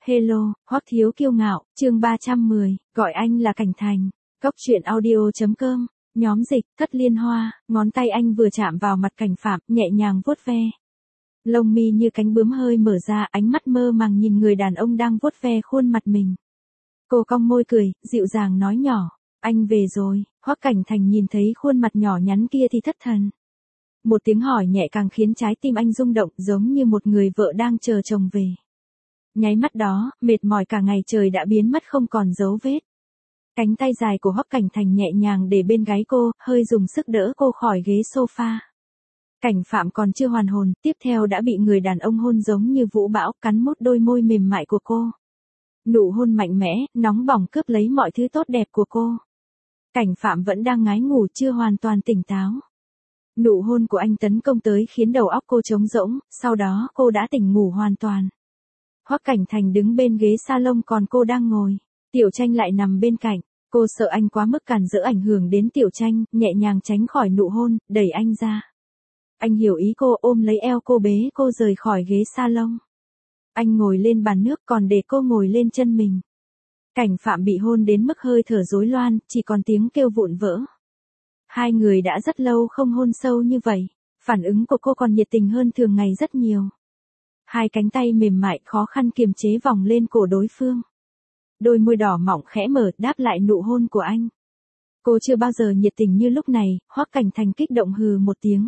Hello, Hoắc Thiếu Kiêu Ngạo, chương 310, gọi anh là Cảnh Thành. Cốc truyện audio.com, nhóm dịch, Thất Liên Hoa, ngón tay anh vừa chạm vào mặt Cảnh Phạm, nhẹ nhàng vuốt ve. Lông mi như cánh bướm hơi mở ra, ánh mắt mơ màng nhìn người đàn ông đang vuốt ve khuôn mặt mình. Cô cong môi cười, dịu dàng nói nhỏ, anh về rồi. Hoắc Cảnh Thành nhìn thấy khuôn mặt nhỏ nhắn kia thì thất thần. Một tiếng hỏi nhẹ càng khiến trái tim anh rung động, giống như một người vợ đang chờ chồng về. Nháy mắt đó, mệt mỏi cả ngày trời đã biến mất không còn dấu vết. Cánh tay dài của Hoắc Cảnh Thành nhẹ nhàng để bên gáy cô, hơi dùng sức đỡ cô khỏi ghế sofa. Cảnh Phạm còn chưa hoàn hồn, tiếp theo đã bị người đàn ông hôn giống như vũ bão, cắn mút đôi môi mềm mại của cô. Nụ hôn mạnh mẽ, nóng bỏng cướp lấy mọi thứ tốt đẹp của cô. Cảnh Phạm vẫn đang ngái ngủ, chưa hoàn toàn tỉnh táo. Nụ hôn của anh tấn công tới khiến đầu óc cô trống rỗng, sau đó cô đã tỉnh ngủ hoàn toàn. Hoắc Cảnh Thành đứng bên ghế salon còn cô đang ngồi. Tiểu Tranh lại nằm bên cạnh. Cô sợ anh quá mức cản rỡ ảnh hưởng đến Tiểu Tranh, nhẹ nhàng tránh khỏi nụ hôn, đẩy anh ra. Anh hiểu ý cô, ôm lấy eo cô bế cô rời khỏi ghế salon. Anh ngồi lên bàn nước còn để cô ngồi lên chân mình. Cảnh Phạm bị hôn đến mức hơi thở rối loạn, chỉ còn tiếng kêu vụn vỡ. Hai người đã rất lâu không hôn sâu như vậy. Phản ứng của cô còn nhiệt tình hơn thường ngày rất nhiều. Hai cánh tay mềm mại khó khăn kiềm chế vòng lên cổ đối phương. Đôi môi đỏ mọng khẽ mở đáp lại nụ hôn của anh. Cô chưa bao giờ nhiệt tình như lúc này, Hoắc Cảnh Thành kích động hừ một tiếng.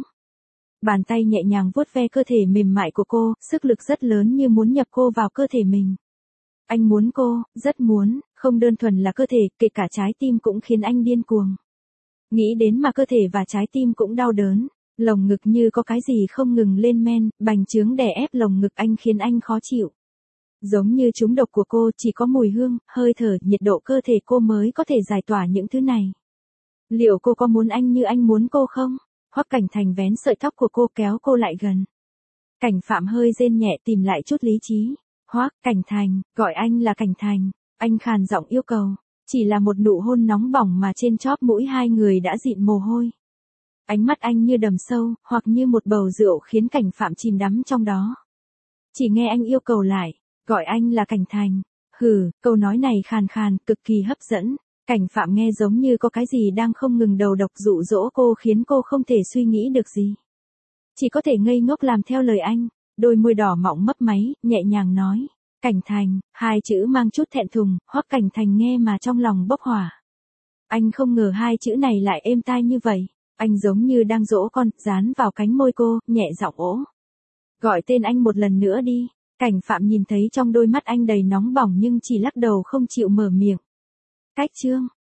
Bàn tay nhẹ nhàng vuốt ve cơ thể mềm mại của cô, sức lực rất lớn như muốn nhập cô vào cơ thể mình. Anh muốn cô, rất muốn, không đơn thuần là cơ thể, kể cả trái tim cũng khiến anh điên cuồng. Nghĩ đến mà cơ thể và trái tim cũng đau đớn. Lồng ngực như có cái gì không ngừng lên men, bành trướng đè ép lồng ngực anh khiến anh khó chịu. Giống như trúng độc của cô chỉ có mùi hương, hơi thở, nhiệt độ cơ thể cô mới có thể giải tỏa những thứ này. Liệu cô có muốn anh như anh muốn cô không? Hoắc Cảnh Thành vén sợi tóc của cô kéo cô lại gần. Cảnh Phạm hơi rên nhẹ tìm lại chút lý trí. Hoắc Cảnh Thành, gọi anh là Cảnh Thành. Anh khàn giọng yêu cầu. Chỉ là một nụ hôn nóng bỏng mà trên chóp mũi hai người đã dịn mồ hôi. Ánh mắt anh như đầm sâu, hoặc như một bầu rượu khiến Cảnh Phạm chìm đắm trong đó. Chỉ nghe anh yêu cầu lại, gọi anh là Cảnh Thành. Hừ, câu nói này khàn khàn, cực kỳ hấp dẫn. Cảnh Phạm nghe giống như có cái gì đang không ngừng đầu độc dụ dỗ cô khiến cô không thể suy nghĩ được gì. Chỉ có thể ngây ngốc làm theo lời anh, đôi môi đỏ mọng mấp máy, nhẹ nhàng nói. Cảnh Thành, hai chữ mang chút thẹn thùng, Hoắc Cảnh Thành nghe mà trong lòng bốc hỏa. Anh không ngờ hai chữ này lại êm tai như vậy. Anh giống như đang dỗ con, dán vào cánh môi cô, nhẹ giọng ố. Gọi tên anh một lần nữa đi. Cảnh Phạm nhìn thấy trong đôi mắt anh đầy nóng bỏng nhưng chỉ lắc đầu không chịu mở miệng. Cách chương.